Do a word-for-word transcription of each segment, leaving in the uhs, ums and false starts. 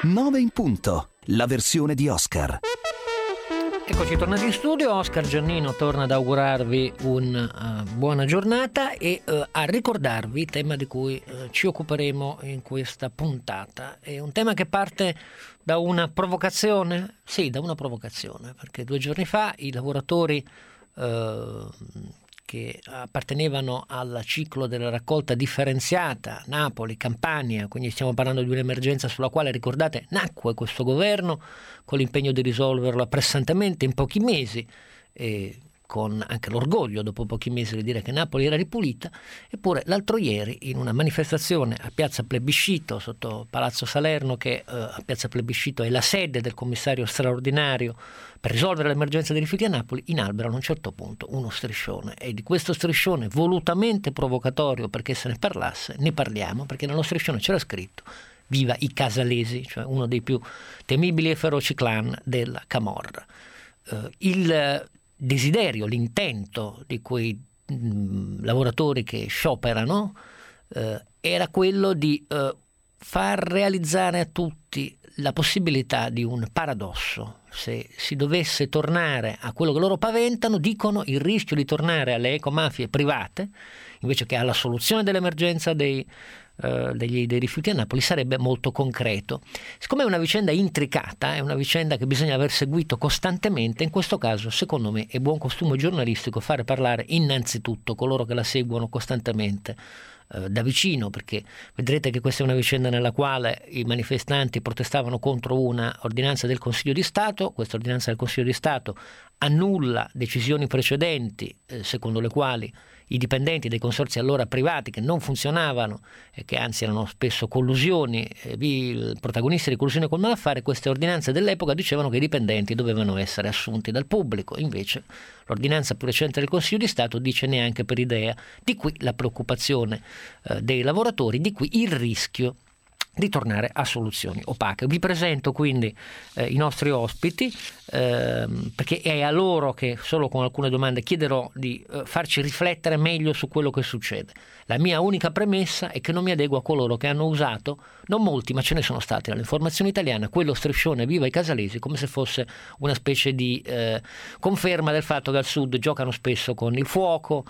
nove in punto, la versione di Oscar. Eccoci tornati in studio. Oscar Giannino torna ad augurarvi una uh, buona giornata e uh, a ricordarvi il tema di cui uh, ci occuperemo in questa puntata. È un tema che parte da una provocazione, sì, da una provocazione, perché due giorni fa i lavoratori uh, che appartenevano al ciclo della raccolta differenziata, Napoli, Campania, quindi stiamo parlando di un'emergenza sulla quale, ricordate, nacque questo governo con l'impegno di risolverla pressantemente in pochi mesi, e con anche l'orgoglio dopo pochi mesi di dire che Napoli era ripulita. Eppure l'altro ieri, in una manifestazione a Piazza Plebiscito sotto Palazzo Salerno, che eh, a Piazza Plebiscito è la sede del commissario straordinario per risolvere l'emergenza dei rifiuti a Napoli, inalberano a un certo punto uno striscione, e di questo striscione volutamente provocatorio perché se ne parlasse ne parliamo, perché nello striscione c'era scritto: viva i casalesi, cioè uno dei più temibili e feroci clan della Camorra. Uh, il desiderio, l'intento di quei mh, lavoratori che scioperano uh, era quello di uh, far realizzare a tutti la possibilità di un paradosso. Se si dovesse tornare a quello che loro paventano, dicono il rischio di tornare alle ecomafie private invece che alla soluzione dell'emergenza dei Uh, degli, dei rifiuti a Napoli sarebbe molto concreto. Siccome è una vicenda intricata, è una vicenda che bisogna aver seguito costantemente, in questo caso secondo me è buon costume giornalistico fare parlare innanzitutto coloro che la seguono costantemente uh, da vicino, perché vedrete che questa è una vicenda nella quale i manifestanti protestavano contro una ordinanza del Consiglio di Stato. Questa ordinanza del Consiglio di Stato annulla decisioni precedenti eh, secondo le quali i dipendenti dei consorzi allora privati, che non funzionavano e che anzi erano spesso collusioni, eh, i protagonisti di collusioni col malaffare, queste ordinanze dell'epoca dicevano che i dipendenti dovevano essere assunti dal pubblico. Invece l'ordinanza più recente del Consiglio di Stato dice neanche per idea. Di qui la preoccupazione eh, dei lavoratori, di qui il rischio di tornare a soluzioni opache. Vi presento quindi eh, i nostri ospiti, ehm, perché è a loro che solo con alcune domande chiederò di eh, farci riflettere meglio su quello che succede. La mia unica premessa è che non mi adeguo a coloro che hanno usato, non molti ma ce ne sono stati nell'informazione italiana, quello striscione viva i casalesi come se fosse una specie di eh, conferma del fatto che al sud giocano spesso con il fuoco,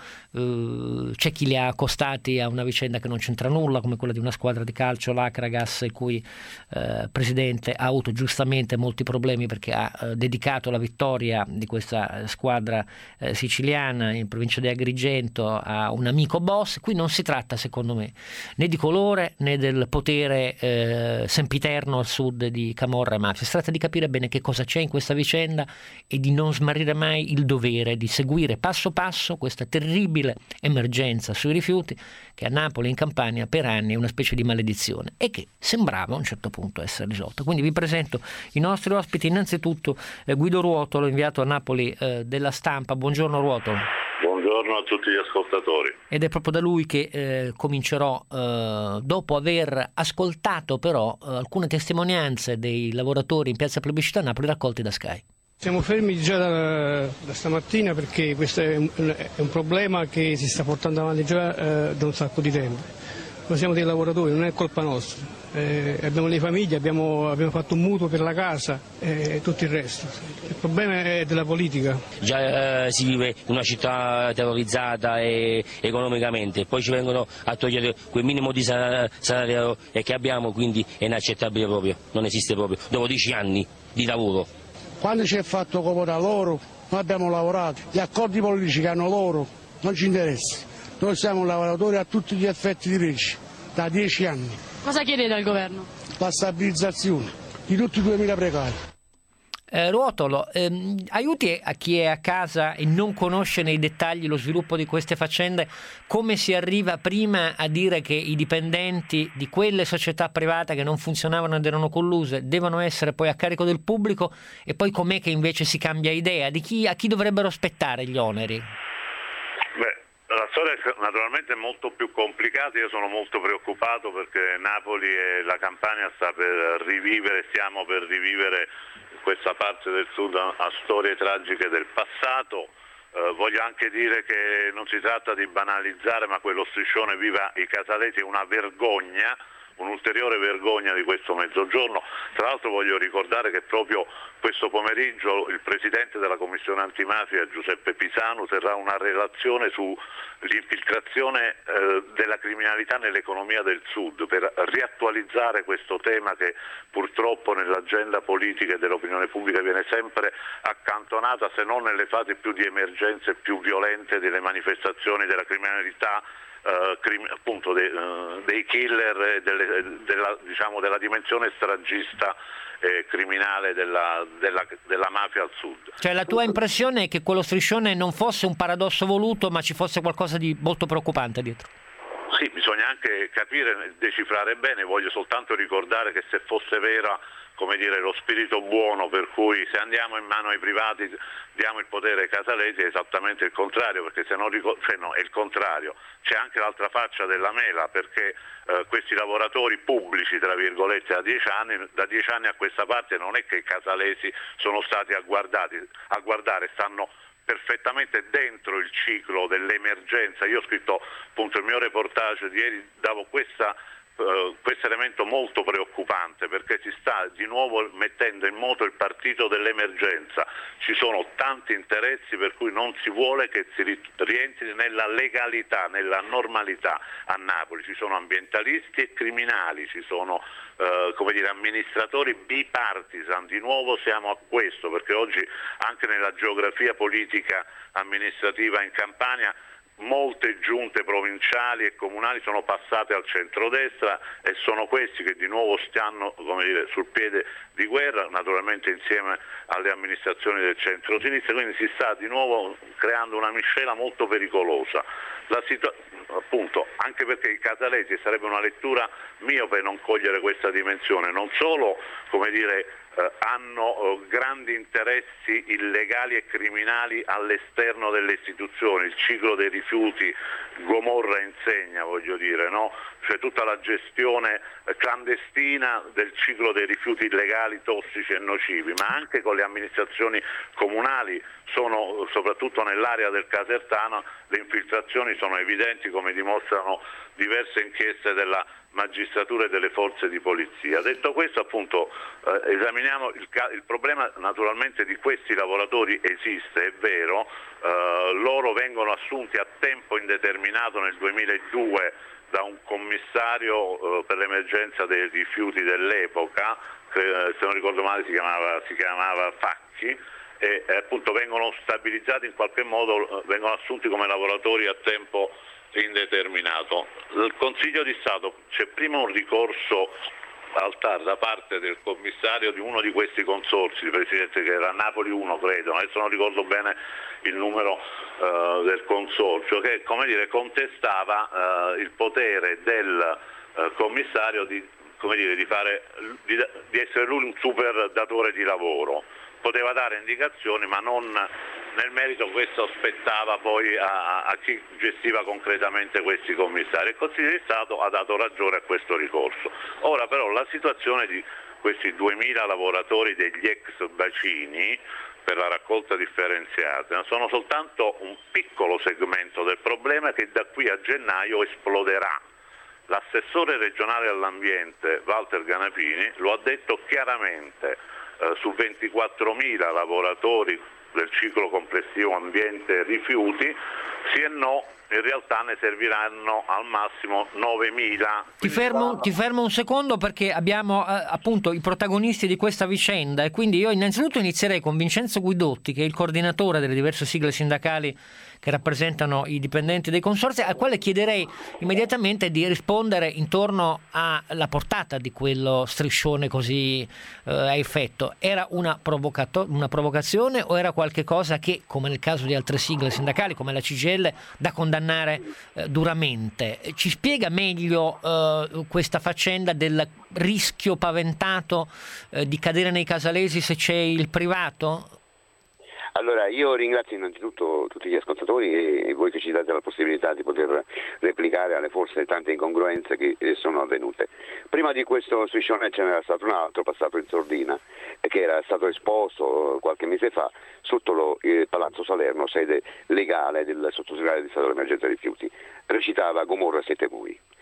eh, c'è chi li ha accostati a una vicenda che non c'entra nulla, come quella di una squadra di calcio, l'Acragas, il cui eh, presidente ha avuto giustamente molti problemi perché ha eh, dedicato la vittoria di questa squadra eh, siciliana in provincia di Agrigento a un amico boss. Qui non si tratta, secondo me, né di colore né del potere eh, sempiterno al sud di Camorra e mafia. Si tratta di capire bene che cosa c'è in questa vicenda e di non smarrire mai il dovere di seguire passo passo questa terribile emergenza sui rifiuti che a Napoli e in Campania per anni è una specie di maledizione e che sembrava a un certo punto essere risolta. Quindi vi presento i nostri ospiti. Innanzitutto eh, Guido Ruotolo, inviato a Napoli eh, della Stampa. Buongiorno Ruotolo. Buongiorno a tutti gli ascoltatori. Ed è proprio da lui che eh, comincerò, eh, dopo aver ascoltato però eh, alcune testimonianze dei lavoratori in Piazza Plebiscito a Napoli raccolti da Sky. Siamo fermi già da, da stamattina perché questo è un, è un problema che si sta portando avanti già eh, da un sacco di tempo. Noi siamo dei lavoratori, non è colpa nostra. Eh, abbiamo le famiglie, abbiamo, abbiamo fatto un mutuo per la casa e tutto il resto. Il problema è della politica. Già eh, si vive in una città terrorizzata e, economicamente, poi ci vengono a togliere quel minimo di salario che abbiamo, quindi è inaccettabile proprio, non esiste proprio, dopo dieci anni di lavoro. Quando ci è fatto comodo a loro, noi abbiamo lavorato, gli accordi politici che hanno loro non ci interessano. Noi siamo lavoratori a tutti gli effetti di legge, da dieci anni. Cosa chiedete al governo? La stabilizzazione di tutti i duemila precari. Eh, Ruotolo, ehm, aiuti a chi è a casa e non conosce nei dettagli lo sviluppo di queste faccende, come si arriva prima a dire che i dipendenti di quelle società private che non funzionavano ed erano colluse devono essere poi a carico del pubblico, e poi com'è che invece si cambia idea? Di chi, a chi dovrebbero spettare gli oneri? Beh, la storia è naturalmente molto più complicata. Io sono molto preoccupato perché Napoli e la Campania sta per rivivere, stiamo per rivivere questa parte del sud a storie tragiche del passato. Eh, voglio anche dire che non si tratta di banalizzare, ma quello striscione viva i casalesi è una vergogna, un'ulteriore vergogna di questo mezzogiorno. Tra l'altro voglio ricordare che proprio questo pomeriggio il Presidente della Commissione Antimafia, Giuseppe Pisanu, terrà una relazione sull'infiltrazione eh, della criminalità nell'economia del Sud, per riattualizzare questo tema che purtroppo nell'agenda politica e dell'opinione pubblica viene sempre accantonata, se non nelle fasi più di emergenza e più violente delle manifestazioni della criminalità, eh, crim- appunto de- eh, dei killer e delle, della, diciamo, della dimensione stragista e criminale della, della, della mafia al Sud. Cioè la tua impressione è che quello striscione non fosse un paradosso voluto, ma ci fosse qualcosa di molto preoccupante dietro? Sì, bisogna anche capire, decifrare bene. Voglio soltanto ricordare che se fosse vera, come dire, lo spirito buono per cui se andiamo in mano ai privati diamo il potere ai casalesi, è esattamente il contrario, perché se non ricor- cioè no, è il contrario. C'è anche l'altra faccia della mela, perché eh, questi lavoratori pubblici, tra virgolette, da dieci anni, da dieci anni a questa parte non è che i casalesi sono stati a, guardati, a guardare, stanno perfettamente dentro il ciclo dell'emergenza. Io ho scritto appunto il mio reportage di ieri, davo questa Uh, questo elemento molto preoccupante, perché si sta di nuovo mettendo in moto il partito dell'emergenza. Ci sono tanti interessi per cui non si vuole che si rientri nella legalità, nella normalità a Napoli. Ci sono ambientalisti e criminali, ci sono uh, come dire, amministratori bipartisan. Di nuovo siamo a questo, perché oggi anche nella geografia politica amministrativa in Campania molte giunte provinciali e comunali sono passate al centrodestra e sono questi che di nuovo stanno, come dire, sul piede di guerra, naturalmente insieme alle amministrazioni del centro-sinistra, quindi si sta di nuovo creando una miscela molto pericolosa. La situa- appunto, anche perché i casalesi, sarebbe una lettura miope non cogliere questa dimensione, non solo, come dire, eh, hanno eh, grandi interessi illegali e criminali all'esterno delle istituzioni, il ciclo dei rifiuti, Gomorra insegna, voglio dire, no? Cioè tutta la gestione clandestina del ciclo dei rifiuti illegali, tossici e nocivi, ma anche con le amministrazioni comunali, sono, soprattutto nell'area del Casertano, le infiltrazioni sono evidenti, come dimostrano diverse inchieste della magistratura e delle forze di polizia. Detto questo, appunto, eh, esaminiamo il, ca- il problema naturalmente di questi lavoratori esiste, è vero, eh, loro vengono assunti a tempo indeterminato nel duemiladue da un commissario eh, per l'emergenza dei rifiuti dell'epoca, che, eh, se non ricordo male si chiamava, si chiamava Facchi, e eh, appunto vengono stabilizzati in qualche modo, eh, vengono assunti come lavoratori a tempo indeterminato. Il Consiglio di Stato, c'è prima un ricorso al T A R da parte del commissario di uno di questi consorzi, il presidente, che era Napoli uno credo, adesso non ricordo bene il numero uh, del consorzio, che come dire contestava uh, il potere del uh, commissario di, come dire, di, fare, di, di essere lui un super datore di lavoro. Poteva dare indicazioni, ma non nel merito. Questo spettava poi a, a chi gestiva concretamente questi commissari. Il Consiglio di Stato ha dato ragione a questo ricorso. Ora però la situazione di questi duemila lavoratori degli ex bacini per la raccolta differenziata sono soltanto un piccolo segmento del problema che da qui a gennaio esploderà. L'assessore regionale all'ambiente Walter Ganapini lo ha detto chiaramente. Uh, su ventiquattromila lavoratori del ciclo complessivo ambiente e rifiuti, sì e no, in realtà ne serviranno al massimo novemila. Ti fermo, ti fermo un secondo, perché abbiamo eh, appunto i protagonisti di questa vicenda, e quindi io innanzitutto inizierei con Vincenzo Guidotti, che è il coordinatore delle diverse sigle sindacali che rappresentano i dipendenti dei consorzi, al quale chiederei immediatamente di rispondere intorno alla portata di quello striscione così eh, a effetto. Era una, provocato- una provocazione o era qualche cosa che, come nel caso di altre sigle sindacali come la C G I L, da condannare eh, duramente? Ci spiega meglio eh, questa faccenda del rischio paventato eh, di cadere nei casalesi se c'è il privato? Allora, io ringrazio innanzitutto tutti gli ascoltatori e voi che ci date la possibilità di poter replicare alle forse tante incongruenze che sono avvenute. Prima di questo striscione ce n'era stato un altro passato in sordina, che era stato esposto qualche mese fa sotto lo, il Palazzo Salerno, sede legale del sottosegretario di Stato dell'emergenza rifiuti. Recitava Gomorra siete voi.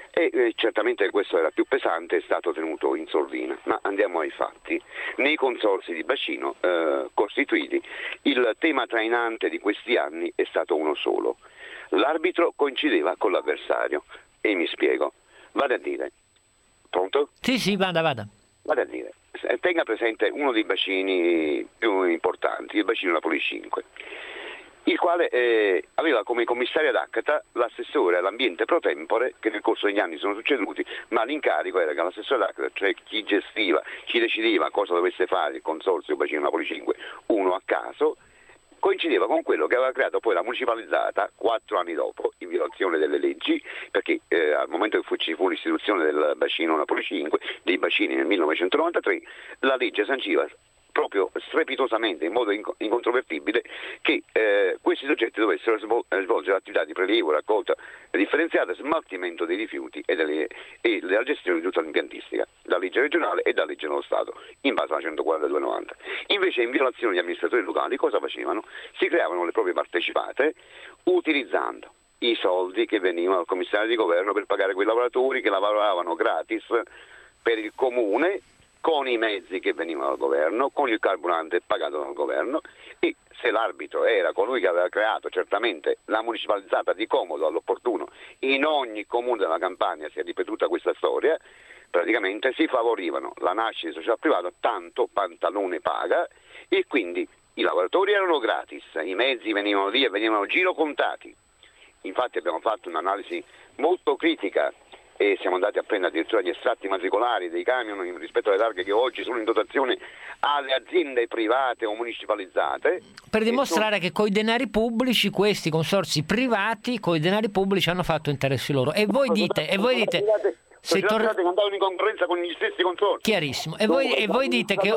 e eh, certamente questo era più pesante, è stato tenuto in sordina. Ma andiamo ai fatti. Nei consorzi di bacino eh, costituiti, il tema trainante di questi anni è stato uno solo: l'arbitro coincideva con l'avversario. E mi spiego, vado a dire, pronto? Sì, sì, vada, vada. Vado a dire, tenga presente uno dei bacini più importanti, il bacino Napoli cinque, il quale eh, aveva come commissario ad acta l'assessore all'ambiente pro tempore, che nel corso degli anni sono succeduti, ma l'incarico era che l'assessore ad acta, cioè chi gestiva, chi decideva cosa dovesse fare il consorzio bacino Napoli cinque, uno a caso, coincideva con quello che aveva creato poi la municipalizzata quattro anni dopo, in violazione delle leggi, perché eh, al momento che fu, ci fu l'istituzione del bacino Napoli cinque, dei bacini nel millenovecentonovantatré, la legge sanciva proprio strepitosamente, in modo incontrovertibile, che eh, questi soggetti dovessero svolgere attività di prelievo, raccolta differenziata, smaltimento dei rifiuti e, delle, e della gestione di tutta l'impiantistica, da legge regionale e da legge dello Stato, in base alla centoquarantadue novanta. Invece, in violazione degli amministratori locali, cosa facevano? Si creavano le proprie partecipate utilizzando i soldi che venivano dal commissario di governo per pagare quei lavoratori che lavoravano gratis per il comune, con i mezzi che venivano dal governo, con il carburante pagato dal governo, e se l'arbitro era colui che aveva creato certamente la municipalizzata di comodo all'opportuno, in ogni comune della Campania si è ripetuta questa storia, praticamente si favorivano la nascita di società privata, tanto pantalone paga, e quindi i lavoratori erano gratis, i mezzi venivano lì e venivano girocontati. Infatti abbiamo fatto un'analisi molto critica e siamo andati a prendere addirittura gli estratti matricolari dei camion rispetto alle targhe che oggi sono in dotazione alle aziende private o municipalizzate, per dimostrare sono... che coi denari pubblici questi consorzi privati coi denari pubblici hanno fatto interessi loro. E voi dite, e voi dite se tor- che andavano in concorrenza con gli stessi consorzi. Chiarissimo. E voi, e voi dite che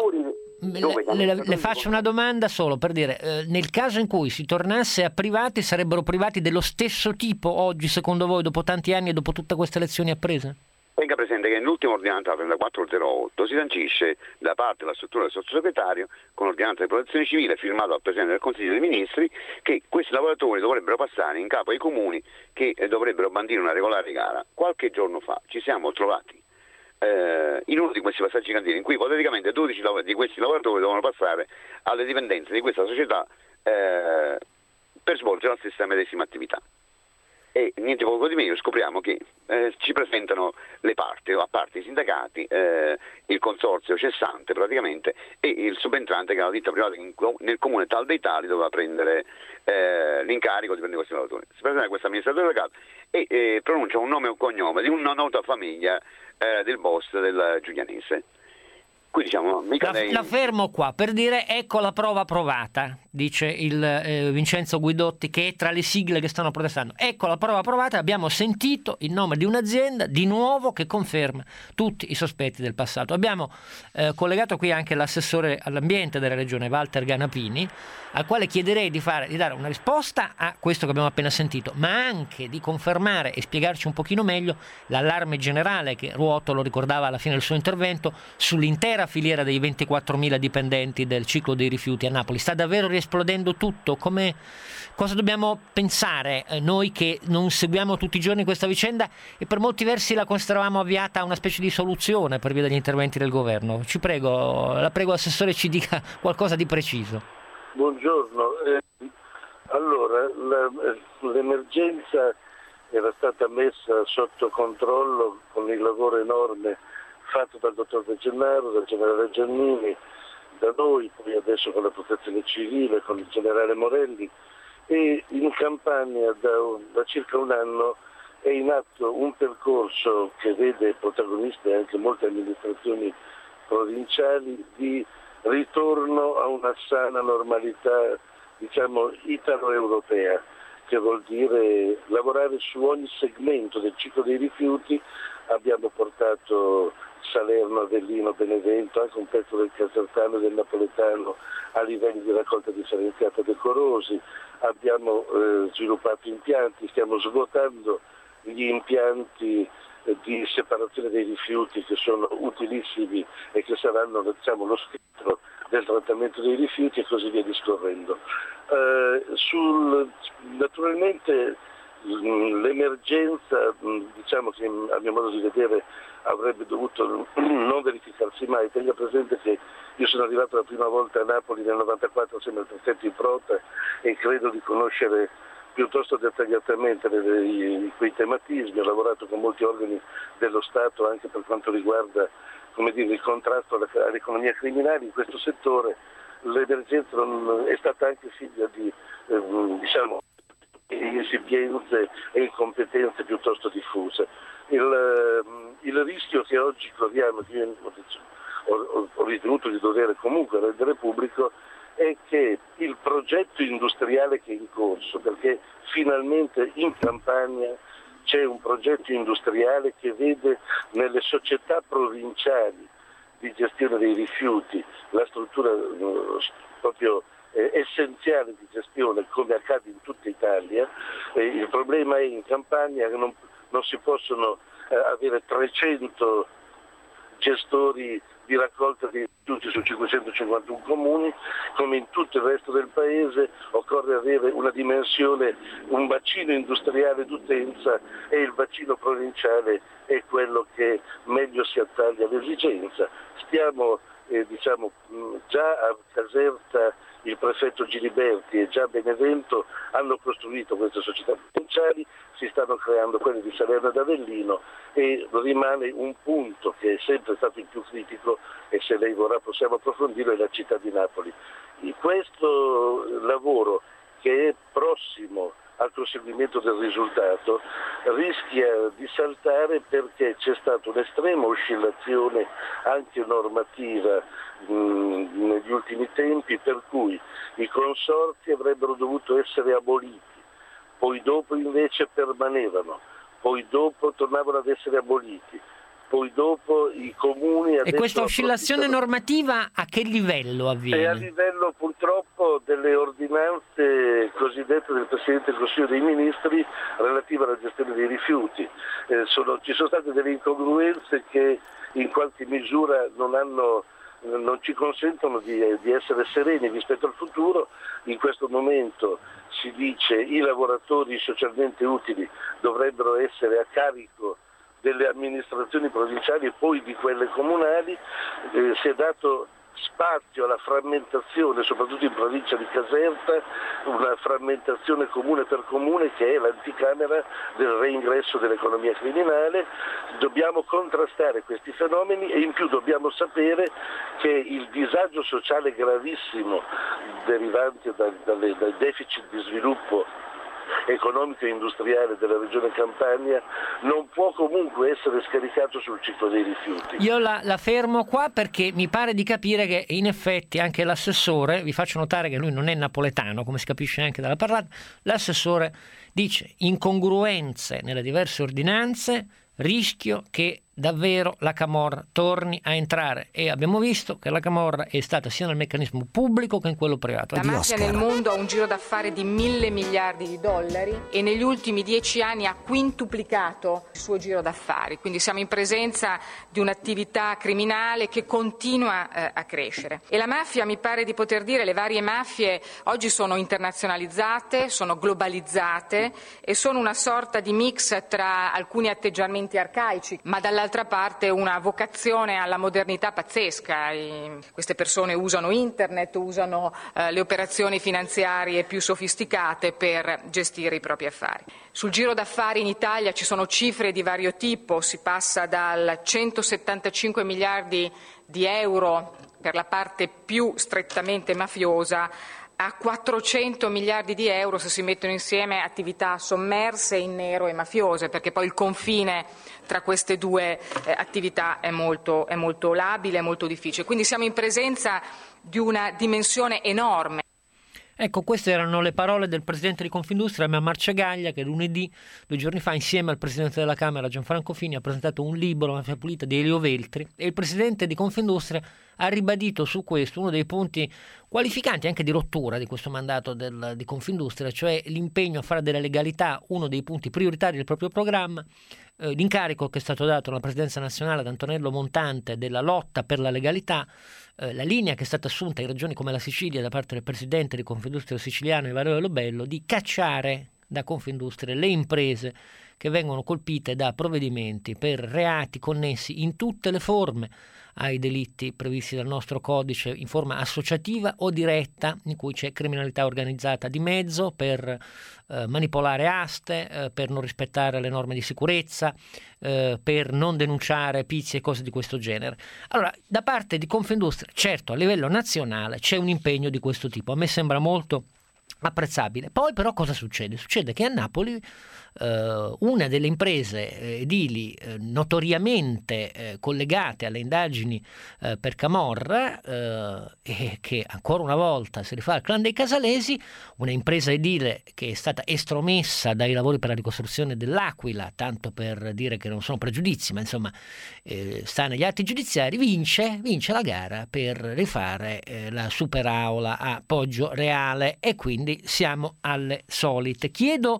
le, le, le faccio una domanda solo per dire, eh, nel caso in cui si tornasse a privati, sarebbero privati dello stesso tipo oggi, secondo voi, dopo tanti anni e dopo tutte queste lezioni apprese? Tenga presente che nell'ultima ordinanza, la trentaquattro zero otto, si sancisce da parte della struttura del sottosegretario, con ordinanza di protezione civile firmata dal Presidente del Consiglio dei Ministri, che questi lavoratori dovrebbero passare in capo ai comuni che dovrebbero bandire una regolare gara. Qualche giorno fa ci siamo trovati eh, in uno di questi passaggi candidati in cui ipoteticamente dodici di questi lavoratori dovevano passare alle dipendenze di questa società eh, per svolgere la stessa medesima attività. E niente poco di meno scopriamo che eh, ci presentano le parti, a parte i sindacati, eh, il consorzio cessante praticamente e il subentrante che è la ditta privata che nel comune tal dei tali doveva prendere eh, l'incarico di prendere questi lavoratori. Si presenta questo amministratore locale e eh, pronuncia un nome e un cognome di una nota famiglia eh, del boss del Giulianese. Qui diciamo, mica la, lei... la fermo qua per dire ecco la prova provata, dice il eh, Vincenzo Guidotti, che è tra le sigle che stanno protestando. Ecco la prova provata, abbiamo sentito il nome di un'azienda di nuovo che conferma tutti i sospetti del passato. Abbiamo eh, collegato qui anche l'assessore all'ambiente della regione Walter Ganapini, al quale chiederei di, fare, di dare una risposta a questo che abbiamo appena sentito, ma anche di confermare e spiegarci un pochino meglio l'allarme generale che Ruotto lo ricordava alla fine del suo intervento sull'intera filiera dei ventiquattromila dipendenti del ciclo dei rifiuti a Napoli. Sta davvero riesplodendo tutto? Come, cosa dobbiamo pensare eh, noi che non seguiamo tutti i giorni questa vicenda e per molti versi la consideravamo avviata a una specie di soluzione per via degli interventi del governo? Ci prego, la prego Assessore, ci dica qualcosa di preciso. Buongiorno, eh, allora la, l'emergenza era stata messa sotto controllo con il lavoro enorme fatto dal dottor De Gennaro, dal generale Giannini, da noi, poi adesso con la protezione civile, con il generale Morelli, e in Campania da, da circa un anno è in atto un percorso che vede protagoniste anche molte amministrazioni provinciali di ritorno a una sana normalità, diciamo, italo-europea, che vuol dire lavorare su ogni segmento del ciclo dei rifiuti. Abbiamo portato Salerno, Avellino, Benevento, anche un pezzo del Casertano e del Napoletano a livelli di raccolta differenziata decorosi, abbiamo eh, sviluppato impianti, stiamo svuotando gli impianti di separazione dei rifiuti che sono utilissimi e che saranno, diciamo, lo scheletro del trattamento dei rifiuti e così via discorrendo. Eh, sul, naturalmente L'emergenza, diciamo che a mio modo di vedere avrebbe dovuto non verificarsi mai. Tenga presente che io sono arrivato la prima volta a Napoli nel novantaquattro assieme al prefetto Improta e credo di conoscere piuttosto dettagliatamente quei tematismi. Ho lavorato con molti organi dello Stato anche per quanto riguarda, come dire, il contrasto all'economia criminale. In questo settore l'emergenza non è stata anche figlia di eh, diciamo insipienze e incompetenze piuttosto diffuse. Il, il rischio che oggi corriamo, che io ho, ho ritenuto di dover comunque rendere pubblico, è che il progetto industriale che è in corso, perché finalmente in Campania c'è un progetto industriale che vede nelle società provinciali di gestione dei rifiuti la struttura uh, proprio eh, essenziale di gestione, come accade in tutta Italia. Eh, il problema è in Campania che non, non si possono eh, avere trecento gestori di raccolta dei rifiuti su cinquecentocinquantuno comuni, come in tutto il resto del paese occorre avere una dimensione, un bacino industriale d'utenza, e il bacino provinciale è quello che meglio si attaglia all'esigenza. Stiamo eh, diciamo già a Caserta il prefetto Giliberti e già Benevento hanno costruito queste società provinciali, si stanno creando quelle di Salerno ed Avellino, e rimane un punto che è sempre stato il più critico, e se lei vorrà possiamo approfondirlo, è la città di Napoli. In questo lavoro, che è prossimo al conseguimento del risultato, rischia di saltare perché c'è stata un'estrema oscillazione anche normativa mh, negli ultimi tempi, per cui i consorzi avrebbero dovuto essere aboliti, poi dopo invece permanevano, poi dopo tornavano ad essere aboliti, poi dopo i comuni... E questa oscillazione normativa a che livello avviene? È a livello purtroppo delle ordinanze cosiddette del Presidente del Consiglio dei Ministri relative alla gestione dei rifiuti. Eh, sono, ci sono state delle incongruenze che in qualche misura non hanno... non ci consentono di, di essere sereni rispetto al futuro. In questo momento si dice i lavoratori socialmente utili dovrebbero essere a carico delle amministrazioni provinciali e poi di quelle comunali. Eh, si è dato spazio alla frammentazione, soprattutto in provincia di Caserta, una frammentazione comune per comune che è l'anticamera del reingresso dell'economia criminale. Dobbiamo contrastare questi fenomeni e in più dobbiamo sapere che il disagio sociale gravissimo derivante dal, dalle, dal deficit di sviluppo economico e industriale della regione Campania non può comunque essere scaricato sul ciclo dei rifiuti. Io la, la fermo qua perché mi pare di capire che in effetti anche l'assessore, vi faccio notare che lui non è napoletano, come si capisce anche dalla parlata, l'assessore dice incongruenze nelle diverse ordinanze, rischio che davvero la Camorra torni a entrare, e abbiamo visto che la Camorra è stata sia nel meccanismo pubblico che in quello privato. La mafia nel mondo ha un giro d'affari di mille miliardi di dollari e negli ultimi dieci anni ha quintuplicato il suo giro d'affari, quindi siamo in presenza di un'attività criminale che continua eh, a crescere. E la mafia, mi pare di poter dire, le varie mafie oggi sono internazionalizzate, sono globalizzate e sono una sorta di mix tra alcuni atteggiamenti arcaici, ma dalla D'altra parte una vocazione alla modernità pazzesca. E queste persone usano internet, usano eh, le operazioni finanziarie più sofisticate per gestire i propri affari. Sul giro d'affari in Italia ci sono cifre di vario tipo, si passa dal centosettantacinque miliardi di euro per la parte più strettamente mafiosa a quattrocento miliardi di euro se si mettono insieme attività sommerse, in nero e mafiose, perché poi il confine tra queste due eh, attività è molto, è molto labile, è molto difficile. Quindi siamo in presenza di una dimensione enorme. Ecco, queste erano le parole del presidente di Confindustria, Marcegaglia, che lunedì, due giorni fa, insieme al presidente della Camera Gianfranco Fini, ha presentato un libro, Mafia Pulita, di Elio Veltri, e il presidente di Confindustria ha ribadito su questo uno dei punti qualificanti anche di rottura di questo mandato del, di Confindustria, cioè l'impegno a fare della legalità uno dei punti prioritari del proprio programma, eh, l'incarico che è stato dato alla presidenza nazionale ad Antonello Montante della lotta per la legalità, eh, la linea che è stata assunta in regioni come la Sicilia da parte del presidente di Confindustria siciliano Evareo Lobello di cacciare da Confindustria le imprese che vengono colpite da provvedimenti per reati connessi in tutte le forme ai delitti previsti dal nostro codice, in forma associativa o diretta, in cui c'è criminalità organizzata di mezzo, per eh, manipolare aste, eh, per non rispettare le norme di sicurezza, eh, per non denunciare pizzi e cose di questo genere. Allora, da parte di Confindustria, certo, a livello nazionale c'è un impegno di questo tipo, a me sembra molto apprezzabile. Poi però cosa succede? Succede che a Napoli eh, una delle imprese edili eh, notoriamente eh, collegate alle indagini eh, per Camorra eh, e che ancora una volta si rifà al clan dei Casalesi, una impresa edile che è stata estromessa dai lavori per la ricostruzione dell'Aquila, tanto per dire che non sono pregiudizi, ma insomma eh, sta negli atti giudiziari, vince, vince la gara per rifare eh, la superaula a Poggio Reale, e quindi siamo alle solite. Chiedo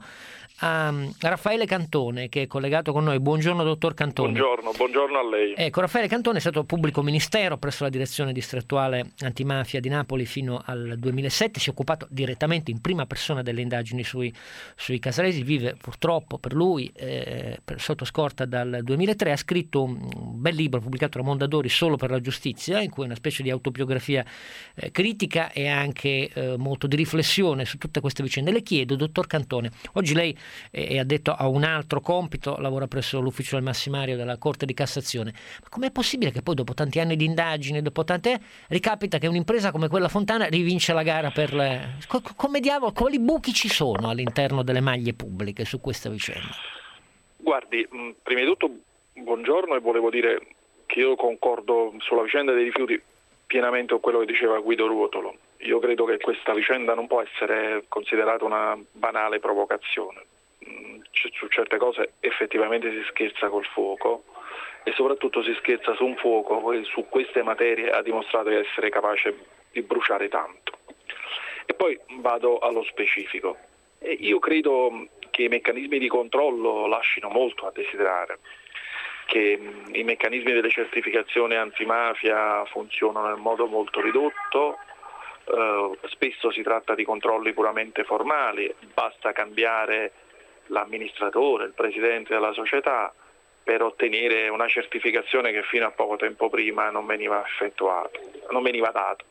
a Raffaele Cantone, che è collegato con noi. Buongiorno dottor Cantone. Buongiorno, buongiorno a lei. Ecco, Raffaele Cantone è stato pubblico ministero presso la direzione distrettuale antimafia di Napoli fino al duemilasette, si è occupato direttamente in prima persona delle indagini sui, sui Casalesi, vive purtroppo per lui eh, per, sotto scorta dal duemilatré, ha scritto un bel libro pubblicato da Mondadori, Solo per la giustizia, in cui è una specie di autobiografia eh, critica e anche eh, molto di riflessione su tutte queste vicende. Le chiedo, dottor Cantone, oggi lei è addetto a un altro compito, lavora presso l'ufficio del massimario della Corte di Cassazione, ma com'è possibile che poi dopo tanti anni di indagini, dopo tante ricapita che un'impresa come quella Fontana rivince la gara per le... come diavolo, quali buchi ci sono all'interno delle maglie pubbliche su questa vicenda? Guardi, prima di tutto buongiorno, e volevo dire che io concordo sulla vicenda dei rifiuti pienamente con quello che diceva Guido Ruotolo. Io credo che questa vicenda non può essere considerata una banale provocazione. Su certe cose effettivamente si scherza col fuoco, e soprattutto si scherza su un fuoco che su queste materie ha dimostrato di essere capace di bruciare tanto. E poi vado allo specifico. E io credo che i meccanismi di controllo lasciano molto a desiderare, che i meccanismi delle certificazioni antimafia funzionano in modo molto ridotto. Uh, spesso si tratta di controlli puramente formali, basta cambiare l'amministratore, il presidente della società per ottenere una certificazione che fino a poco tempo prima non veniva effettuata, non veniva data.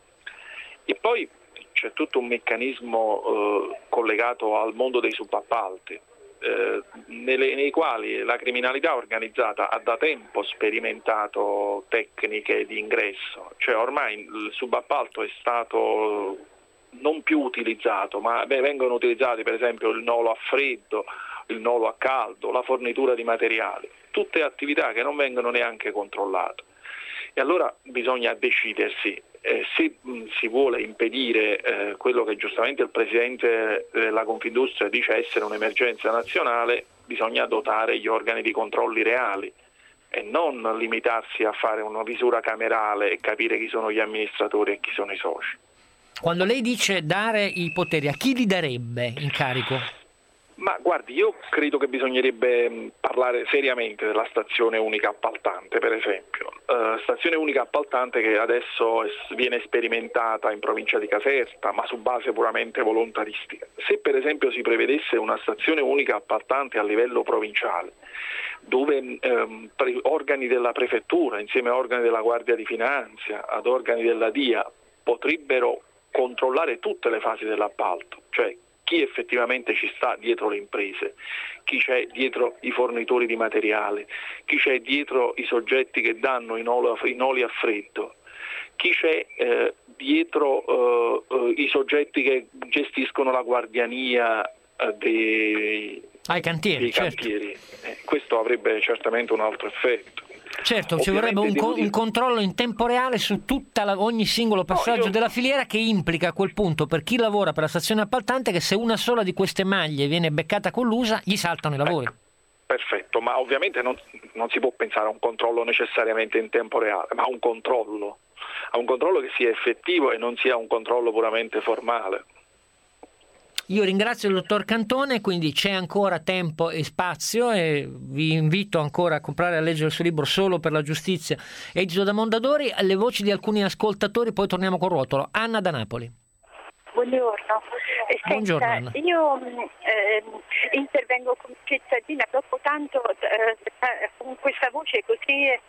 E poi c'è tutto un meccanismo uh, collegato al mondo dei subappalti, eh, nelle, nei quali la criminalità organizzata ha da tempo sperimentato tecniche di ingresso, cioè ormai il subappalto è stato non più utilizzato, ma beh, vengono utilizzati per esempio il nolo a freddo, il nolo a caldo, la fornitura di materiali, tutte attività che non vengono neanche controllate. E allora bisogna decidersi eh, se mh, si vuole impedire eh, quello che giustamente il Presidente della Confindustria dice essere un'emergenza nazionale, bisogna dotare gli organi di controlli reali e non limitarsi a fare una visura camerale e capire chi sono gli amministratori e chi sono i soci. Quando lei dice dare i poteri, a chi li darebbe in carico? Ma guardi, io credo che bisognerebbe parlare seriamente della stazione unica appaltante, per esempio. Uh, stazione unica appaltante che adesso es- viene sperimentata in provincia di Caserta, ma su base puramente volontaristica. Se per esempio si prevedesse una stazione unica appaltante a livello provinciale, dove ehm, pre- organi della prefettura, insieme a organi della Guardia di Finanza, ad organi della D I A, potrebbero controllare tutte le fasi dell'appalto, cioè chi effettivamente ci sta dietro le imprese, chi c'è dietro i fornitori di materiale, chi c'è dietro i soggetti che danno i noli a freddo, chi c'è eh, dietro eh, i soggetti che gestiscono la guardiania eh, dei, ai cantieri. dei cantieri. Certo. Eh, questo avrebbe certamente un altro effetto. Certo, ci vorrebbe un, co- un controllo in tempo reale su tutta la, ogni singolo passaggio no, io... della filiera, che implica a quel punto per chi lavora per la stazione appaltante che se una sola di queste maglie viene beccata collusa gli saltano i lavori. Ecco, perfetto, ma ovviamente non, non si può pensare a un controllo necessariamente in tempo reale, ma a un controllo, a un controllo che sia effettivo e non sia un controllo puramente formale. Io ringrazio il dottor Cantone, quindi c'è ancora tempo e spazio e vi invito ancora a comprare e a leggere il suo libro Solo per la giustizia, edito da Mondadori. Alle voci di alcuni ascoltatori poi torniamo con Ruotolo. Anna da Napoli. buongiorno. Eh, Buongiorno, senta, Anna. io eh, intervengo come cittadina dopo tanto eh, con questa voce così eh,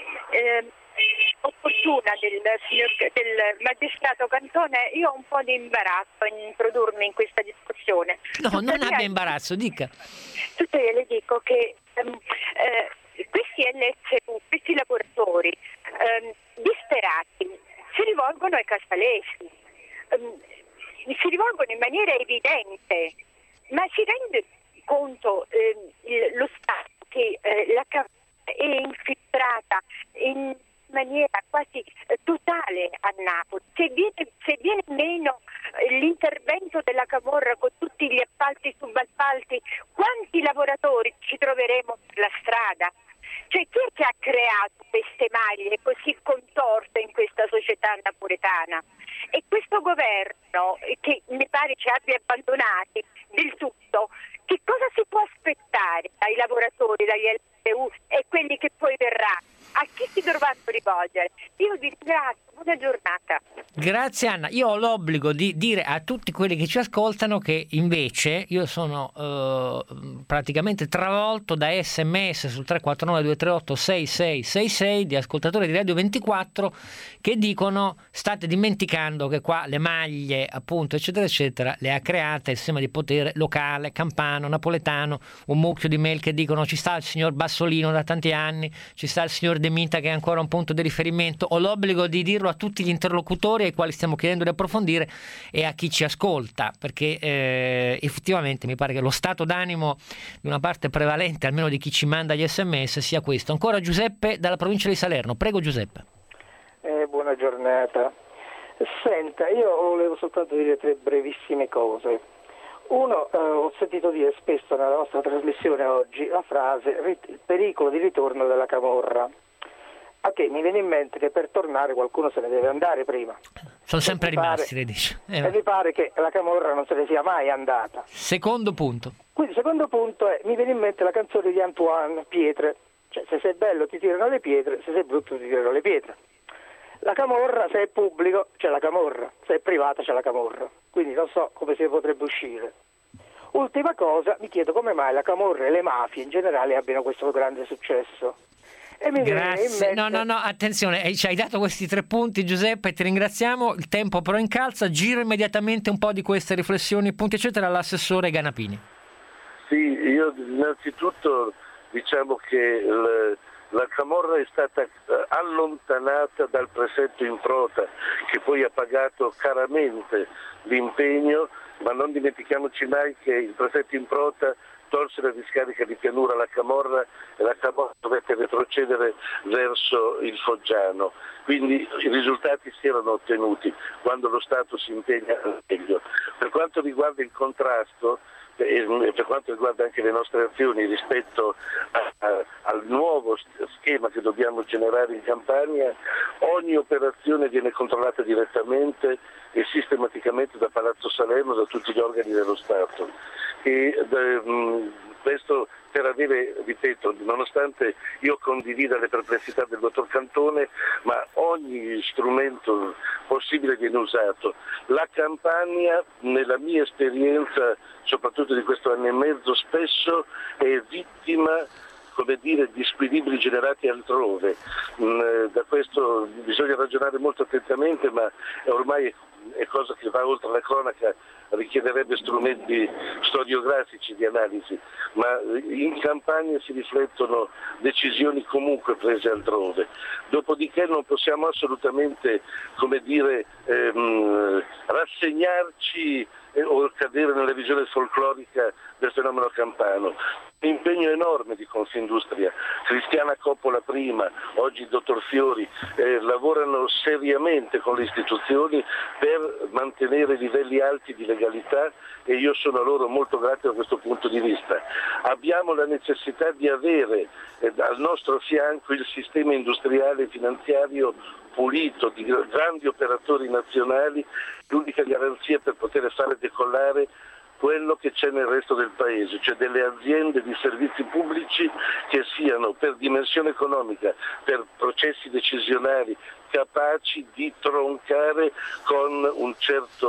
eh, opportuna del, signor, del magistrato Cantone. Io ho un po' di imbarazzo in introdurmi in questa discussione. No, Tuttavia, non abbia imbarazzo, dica. Tuttavia le dico che ehm, eh, questi L S U, questi lavoratori ehm, disperati si rivolgono ai casalesi, ehm, si rivolgono in maniera evidente, ma si rende conto ehm, il, lo Stato che eh, la Camorra è infiltrata in maniera quasi eh, totale a Napoli. Se viene, se viene meno eh, l'intervento della Camorra con tutti gli appalti, subappalti, quanti lavoratori ci troveremo per la strada? Cioè, chi è che ha creato queste maglie così contorte in questa società napoletana? E questo governo, che mi pare ci abbia abbandonati del tutto, che cosa si può aspettare dai lavoratori, dagli L S U e quelli che poi verranno? A chi si dovranno rivolgere? Io vi ringrazio, buona giornata. Grazie Anna, io ho l'obbligo di dire a tutti quelli che ci ascoltano che invece io sono eh, praticamente travolto da sms sul tre quattro nove due tre otto sei sei sei sei di ascoltatori di Radio ventiquattro che dicono: state dimenticando che qua le maglie appunto eccetera eccetera le ha create il sistema di potere locale, campano, napoletano, un mucchio di mail che dicono ci sta il signor Bassolino da tanti anni, ci sta il signor De Mita che è ancora un punto di riferimento. Ho l'obbligo di dirlo a tutti gli interlocutori ai quali stiamo chiedendo di approfondire e a chi ci ascolta, perché eh, effettivamente mi pare che lo stato d'animo di una parte prevalente, almeno di chi ci manda gli sms, sia questo. Ancora Giuseppe dalla provincia di Salerno. Prego Giuseppe. Eh, buona giornata. Senta, io volevo soltanto dire tre brevissime cose. Uno, eh, ho sentito dire spesso nella nostra trasmissione oggi la frase il pericolo di ritorno della Camorra. A che mi viene in mente che per tornare qualcuno se ne deve andare prima. Sono sempre rimasti, pare, le dice. Eh, e mi pare che la Camorra non se ne sia mai andata. Secondo punto. Quindi secondo punto è, mi viene in mente la canzone di Antoine, Pietre. Cioè, se sei bello ti tirano le pietre, se sei brutto ti tirano le pietre. La Camorra, se è pubblico, c'è la Camorra, se è privata c'è la Camorra. Quindi non so come si potrebbe uscire. Ultima cosa, mi chiedo come mai la Camorra e le mafie in generale abbiano questo grande successo. E mi Grazie. viene in mente... No, no, no, attenzione, ci hai dato questi tre punti Giuseppe, ti ringraziamo. Il tempo però incalza, giro immediatamente un po' di queste riflessioni, punti eccetera, all'assessore Ganapini. Sì, io innanzitutto diciamo che il, la Camorra è stata allontanata dal prefetto Improta, che poi ha pagato caramente l'impegno, ma non dimentichiamoci mai che il prefetto Improta tolse la discarica di pianura alla Camorra e la Camorra dovette retrocedere verso il Foggiano. Quindi i risultati si erano ottenuti quando lo Stato si impegna al meglio. Per quanto riguarda il contrasto e per quanto riguarda anche le nostre azioni rispetto a, a, al nuovo schema che dobbiamo generare in Campania, ogni operazione viene controllata direttamente e sistematicamente da Palazzo Salerno, da tutti gli organi dello Stato. E mh, questo per avere, ripeto, nonostante io condivida le perplessità del dottor Cantone, ma ogni strumento possibile viene usato. La Campania, nella mia esperienza, soprattutto di questo anno e mezzo, spesso è vittima, come dire, di squilibri generati altrove. Da questo bisogna ragionare molto attentamente, ma ormai è cosa che va oltre la cronaca, richiederebbe strumenti storiografici di analisi, ma in Campania si riflettono decisioni comunque prese altrove. Dopodiché non possiamo assolutamente, come dire, ehm, rassegnarci o cadere nella visione folclorica del fenomeno campano. Un impegno enorme di Confindustria, Cristiana Coppola prima, oggi il dottor Fiori, eh, lavorano seriamente con le istituzioni per mantenere livelli alti di legalità e io sono a loro molto grato da questo punto di vista. Abbiamo la necessità di avere eh, al nostro fianco il sistema industriale e finanziario pulito, di grandi operatori nazionali, l'unica garanzia per poter fare decollare quello che c'è nel resto del paese, cioè delle aziende di servizi pubblici che siano per dimensione economica, per processi decisionali, capaci di troncare con un certo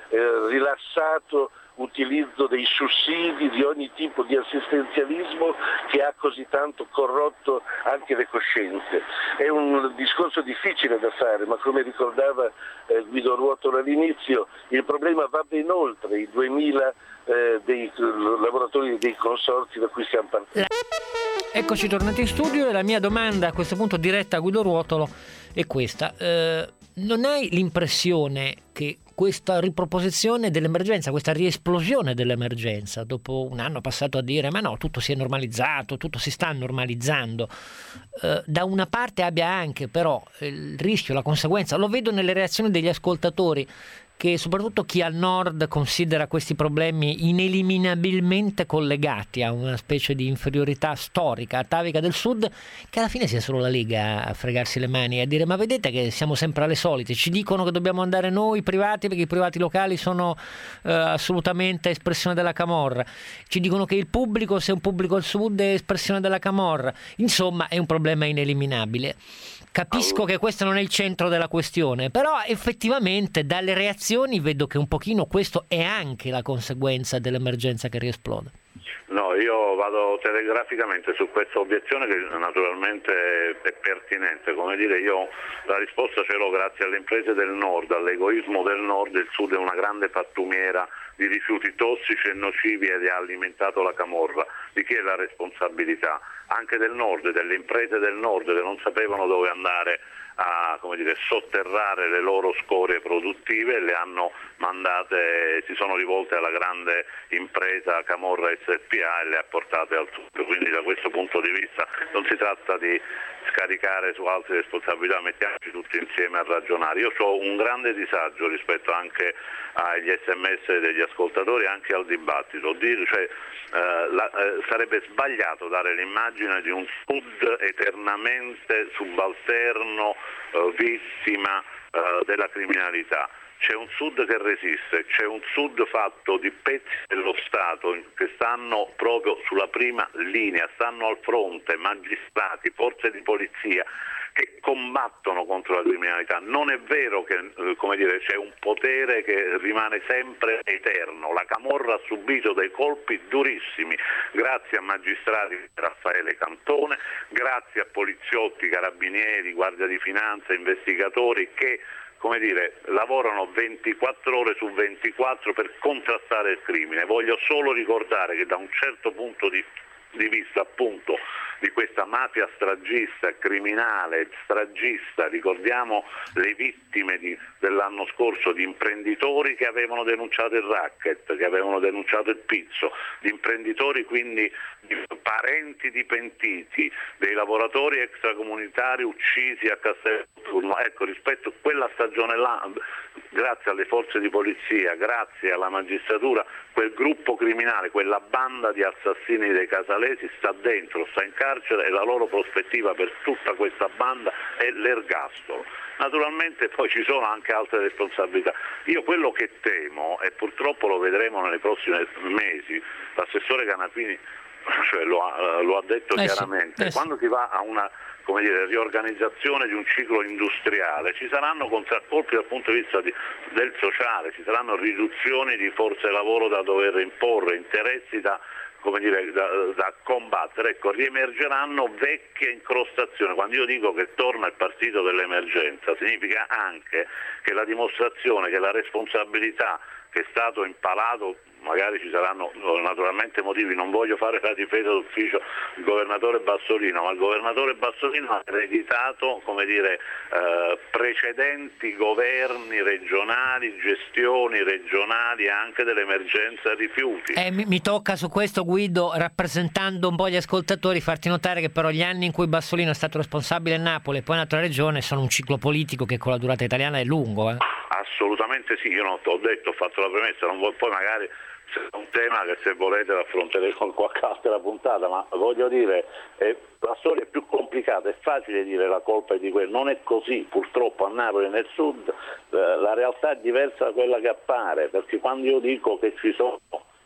eh, rilassato utilizzo dei sussidi, di ogni tipo di assistenzialismo che ha così tanto corrotto anche le coscienze. È un discorso difficile da fare, ma come ricordava eh, Guido Ruotolo all'inizio, il problema va ben oltre i duemila eh, dei lavoratori dei consorzi da cui stiamo partendo. Eccoci tornati in studio e la mia domanda a questo punto diretta a Guido Ruotolo è questa. Eh, non hai l'impressione che questa riproposizione dell'emergenza, questa riesplosione dell'emergenza, dopo un anno passato a dire ma no, tutto si è normalizzato, tutto si sta normalizzando, eh, da una parte abbia anche però il rischio, la conseguenza, lo vedo nelle reazioni degli ascoltatori, che soprattutto chi al nord considera questi problemi ineliminabilmente collegati a una specie di inferiorità storica, atavica del sud, che alla fine sia solo la Lega a fregarsi le mani e a dire ma vedete che siamo sempre alle solite, ci dicono che dobbiamo andare noi privati perché i privati locali sono eh, assolutamente espressione della camorra, ci dicono che il pubblico, se è un pubblico al sud, è espressione della camorra, insomma è un problema ineliminabile. Capisco che questo non è il centro della questione, però effettivamente dalle reazioni vedo che un pochino questo è anche la conseguenza dell'emergenza che riesplode. No, io vado telegraficamente su questa obiezione che naturalmente è pertinente. Come dire, io la risposta ce l'ho grazie alle imprese del nord, all'egoismo del nord. Il sud è una grande pattumiera di rifiuti tossici e nocivi ed ha alimentato la camorra. Di chi è la responsabilità? Anche del nord, delle imprese del nord che non sapevano dove andare a, come dire, sotterrare le loro scorie produttive e le hanno mandate, si sono rivolte alla grande impresa Camorra S P A e le ha portate al sud. Quindi da questo punto di vista non si tratta di scaricare su altre responsabilità, mettiamoci tutti insieme a ragionare. Io ho un grande disagio rispetto anche agli sms degli ascoltatori, anche al dibattito. Dire, cioè, eh, la, eh, sarebbe sbagliato dare l'immagine di un sud eternamente subalterno, eh, vittima eh, della criminalità. C'è un sud che resiste, c'è un sud fatto di pezzi dello Stato che stanno proprio sulla prima linea, stanno al fronte, magistrati, forze di polizia che combattono contro la criminalità. Non è vero che, come dire, c'è un potere che rimane sempre eterno. La camorra ha subito dei colpi durissimi, grazie a magistrati come Raffaele Cantone, grazie a poliziotti, carabinieri, guardia di finanza, investigatori che, come dire, lavorano ventiquattro ore su ventiquattro per contrastare il crimine. Voglio solo ricordare che da un certo punto di, di vista appunto di questa mafia stragista, criminale, stragista, ricordiamo le vittime di, dell'anno scorso di imprenditori che avevano denunciato il racket, che avevano denunciato il pizzo, di imprenditori quindi di parenti di pentiti, dei lavoratori extracomunitari uccisi a Castelturno. Ecco, rispetto a quella stagione là, grazie alle forze di polizia, grazie alla magistratura, quel gruppo criminale, quella banda di assassini dei casalesi sta dentro, sta in carcere e la loro prospettiva per tutta questa banda è l'ergastolo. Naturalmente poi ci sono anche altre responsabilità. Io quello che temo, e purtroppo lo vedremo nei prossimi mesi, l'assessore Canapini cioè, lo, ha, lo ha detto eh chiaramente, sì, eh quando sì. si va a una come dire, riorganizzazione di un ciclo industriale ci saranno contraccolpi dal punto di vista di, del sociale, ci saranno riduzioni di forze lavoro da dover imporre, interessi da, come dire, da, da combattere. Ecco, riemergeranno vecchie incrostazioni. Quando io dico che torna il partito dell'emergenza significa anche che la dimostrazione che la responsabilità che è stato impalato, magari ci saranno naturalmente motivi, non voglio fare la difesa d'ufficio del governatore Bassolino, ma il governatore Bassolino ha ereditato, come dire, eh, precedenti governi regionali, gestioni regionali anche dell'emergenza rifiuti. Eh, mi, mi tocca su questo, Guido, rappresentando un po' gli ascoltatori, farti notare che però gli anni in cui Bassolino è stato responsabile a Napoli e poi in un'altra regione sono un ciclo politico che con la durata italiana è lungo. Eh? Assolutamente sì, io non ho detto, ho fatto la premessa, non vuoi, poi magari è un tema che se volete lo affronteremo con qualche altra puntata, ma voglio dire, eh, la storia è più complicata, è facile dire la colpa è di quello, non è così, purtroppo a Napoli e nel sud eh, la realtà è diversa da quella che appare, perché quando io dico che ci sono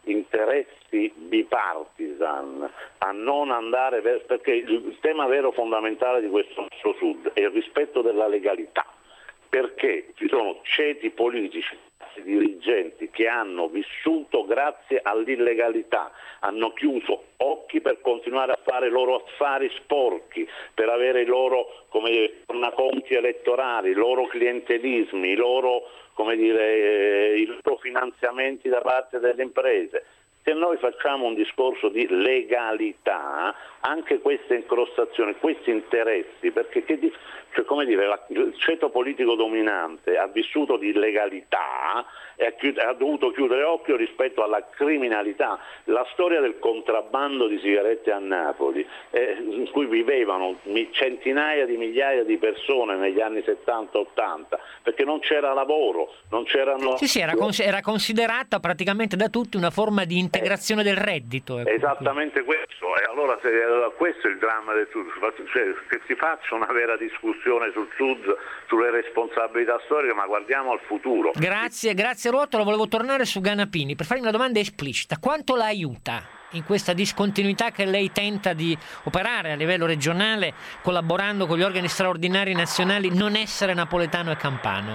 interessi bipartisan a non andare per, perché il tema vero fondamentale di questo nostro sud è il rispetto della legalità, perché ci sono ceti politici classi dirigenti che hanno vissuto grazie all'illegalità, hanno chiuso occhi per continuare a fare i loro affari sporchi, per avere i loro, come dire, tornaconti elettorali, i loro clientelismi, i loro, come dire, i loro finanziamenti da parte delle imprese. Se noi facciamo un discorso di legalità, anche queste incrostazioni, questi interessi, perché che di, cioè, come dire, la, il ceto politico dominante ha vissuto di illegalità e ha, chiud- ha dovuto chiudere occhio rispetto alla criminalità. La storia del contrabbando di sigarette a Napoli, eh, in cui vivevano mi- centinaia di migliaia di persone negli anni settanta ottanta, perché non c'era lavoro, non c'erano... Sì, sì, era, cons- era considerata praticamente da tutti una forma di integrazione del reddito. Ecco. Esattamente questo, e allora se, questo è il dramma del Sud, cioè, che si faccia una vera discussione sul Sud, sulle responsabilità storiche, ma guardiamo al futuro. Grazie, grazie Ruotolo. Volevo tornare su Ganapini per fargli una domanda esplicita. Quanto la aiuta in questa discontinuità che lei tenta di operare a livello regionale, collaborando con gli organi straordinari nazionali, non essere napoletano e campano?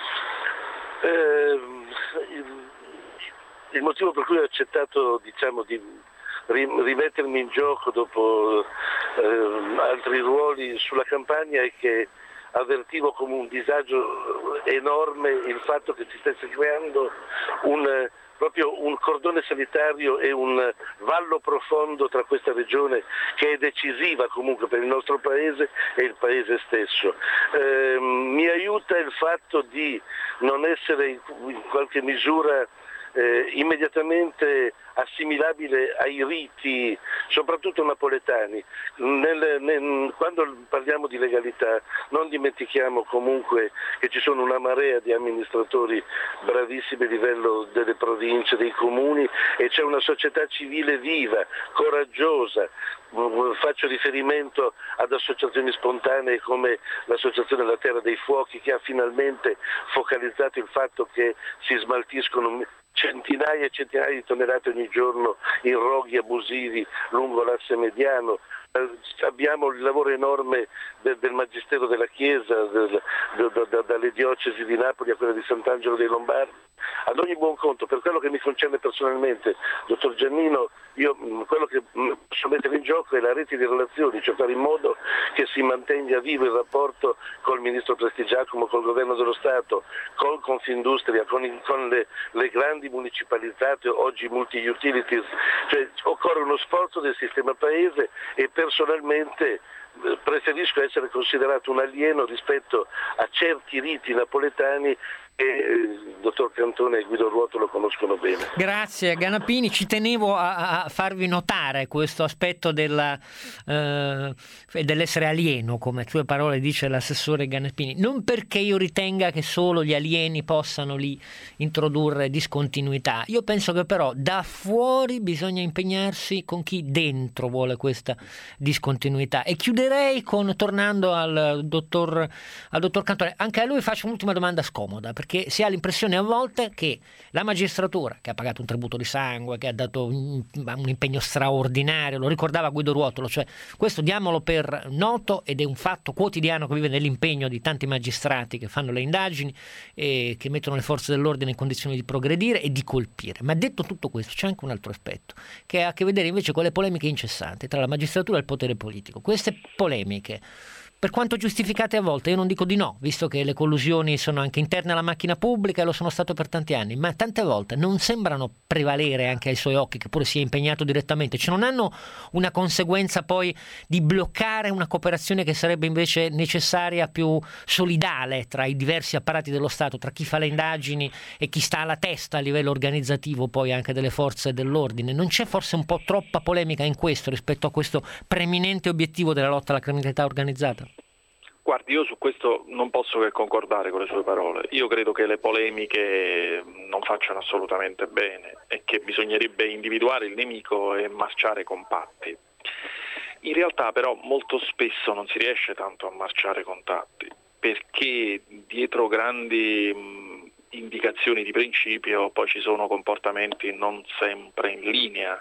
Eh, il, il motivo per cui ho accettato, diciamo, di rimettermi in gioco dopo eh, altri ruoli sulla campagna è che avvertivo come un disagio enorme il fatto che si stesse creando un, proprio un cordone sanitario e un vallo profondo tra questa regione che è decisiva comunque per il nostro paese e il paese stesso. Eh, mi aiuta il fatto di non essere in qualche misura eh, immediatamente assimilabile ai riti, soprattutto napoletani. Nel, nel, quando parliamo di legalità non dimentichiamo comunque che ci sono una marea di amministratori bravissimi a livello delle province, dei comuni, e c'è una società civile viva, coraggiosa. Faccio riferimento ad associazioni spontanee come l'Associazione La Terra dei Fuochi, che ha finalmente focalizzato il fatto che si smaltiscono centinaia e centinaia di tonnellate ogni giorno in roghi abusivi lungo l'asse mediano. Abbiamo il lavoro enorme del, del Magistero della Chiesa, del, del, del, dalle diocesi di Napoli a quella di Sant'Angelo dei Lombardi. Ad ogni buon conto, per quello che mi concerne personalmente, dottor Giannino, io quello che posso mettere in gioco è la rete di relazioni, cioè fare in modo che si mantenga vivo il rapporto col Ministro Prestigiacomo, col Governo dello Stato, con Confindustria, con, i, con le, le grandi municipalizzate, oggi multi-utilities. Cioè, occorre uno sforzo del sistema paese e personalmente preferisco essere considerato un alieno rispetto a certi riti napoletani e il dottor Cantone e Guido Ruotolo conoscono bene. Grazie Ganapini, ci tenevo a, a farvi notare questo aspetto della, eh, dell'essere alieno, come a tue parole dice l'assessore Ganapini, non perché io ritenga che solo gli alieni possano lì introdurre discontinuità, io penso che però da fuori bisogna impegnarsi con chi dentro vuole questa discontinuità. E chiuderei con, tornando al dottor, al dottor Cantone, anche a lui faccio un'ultima domanda scomoda, perché si ha l'impressione a volte che la magistratura, che ha pagato un tributo di sangue, che ha dato un, un impegno straordinario, lo ricordava Guido Ruotolo, cioè questo diamolo per noto ed è un fatto quotidiano che vive nell'impegno di tanti magistrati che fanno le indagini e che mettono le forze dell'ordine in condizioni di progredire e di colpire. Ma detto tutto questo c'è anche un altro aspetto che ha a che vedere invece con le polemiche incessanti tra la magistratura e il potere politico. Queste polemiche, per quanto giustificate a volte, io non dico di no, visto che le collusioni sono anche interne alla macchina pubblica e lo sono stato per tanti anni, ma tante volte non sembrano prevalere anche ai suoi occhi, che pure si è impegnato direttamente, cioè non hanno una conseguenza poi di bloccare una cooperazione che sarebbe invece necessaria, più solidale tra i diversi apparati dello Stato, tra chi fa le indagini e chi sta alla testa a livello organizzativo poi anche delle forze dell'ordine. Non c'è forse un po' troppa polemica in questo rispetto a questo preminente obiettivo della lotta alla criminalità organizzata? Guardi, io su questo non posso che concordare con le sue parole. Io credo che le polemiche non facciano assolutamente bene e che bisognerebbe individuare il nemico e marciare compatti. In realtà però molto spesso non si riesce tanto a marciare compatti, perché dietro grandi mh, indicazioni di principio poi ci sono comportamenti non sempre in linea.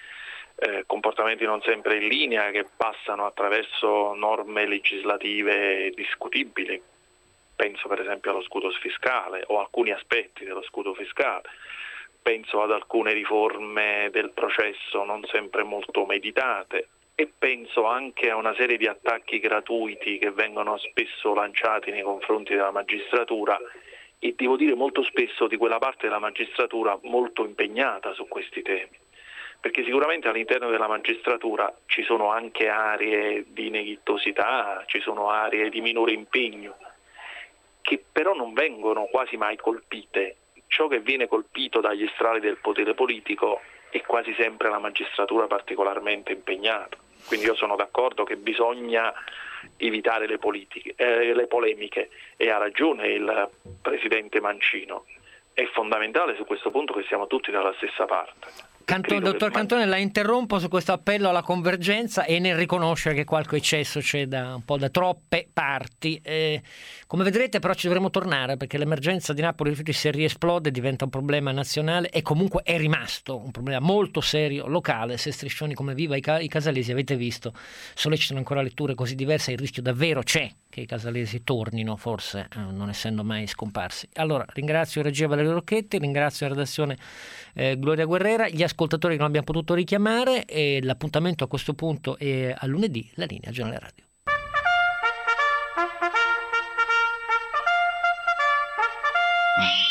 Eh, comportamenti non sempre in linea che passano attraverso norme legislative discutibili, penso per esempio allo scudo fiscale o alcuni aspetti dello scudo fiscale, penso ad alcune riforme del processo non sempre molto meditate e penso anche a una serie di attacchi gratuiti che vengono spesso lanciati nei confronti della magistratura e devo dire molto spesso di quella parte della magistratura molto impegnata su questi temi, perché sicuramente all'interno della magistratura ci sono anche aree di neghitosità, ci sono aree di minore impegno che però non vengono quasi mai colpite. Ciò che viene colpito dagli strali del potere politico è quasi sempre la magistratura particolarmente impegnata. Quindi io sono d'accordo che bisogna evitare le, politiche, eh, le polemiche e ha ragione il Presidente Mancino. È fondamentale su questo punto che siamo tutti dalla stessa parte. Canto, dottor Cantone, la interrompo su questo appello alla convergenza e nel riconoscere che qualche eccesso c'è da un po' da troppe parti. Eh, come vedrete però ci dovremo tornare, perché l'emergenza di Napoli rifiuti se riesplode diventa un problema nazionale e comunque è rimasto un problema molto serio locale. Se striscioni come Viva i, i casalesi, avete visto, sollecitano ancora letture così diverse, il rischio davvero c'è che i casalesi tornino, forse eh, non essendo mai scomparsi. Allora ringrazio regia Valerio Rocchetti, ringrazio la redazione eh, Gloria Guerrera, gli ascoltatori che non abbiamo potuto richiamare, e l'appuntamento a questo punto è a lunedì, la linea Giornale Radio.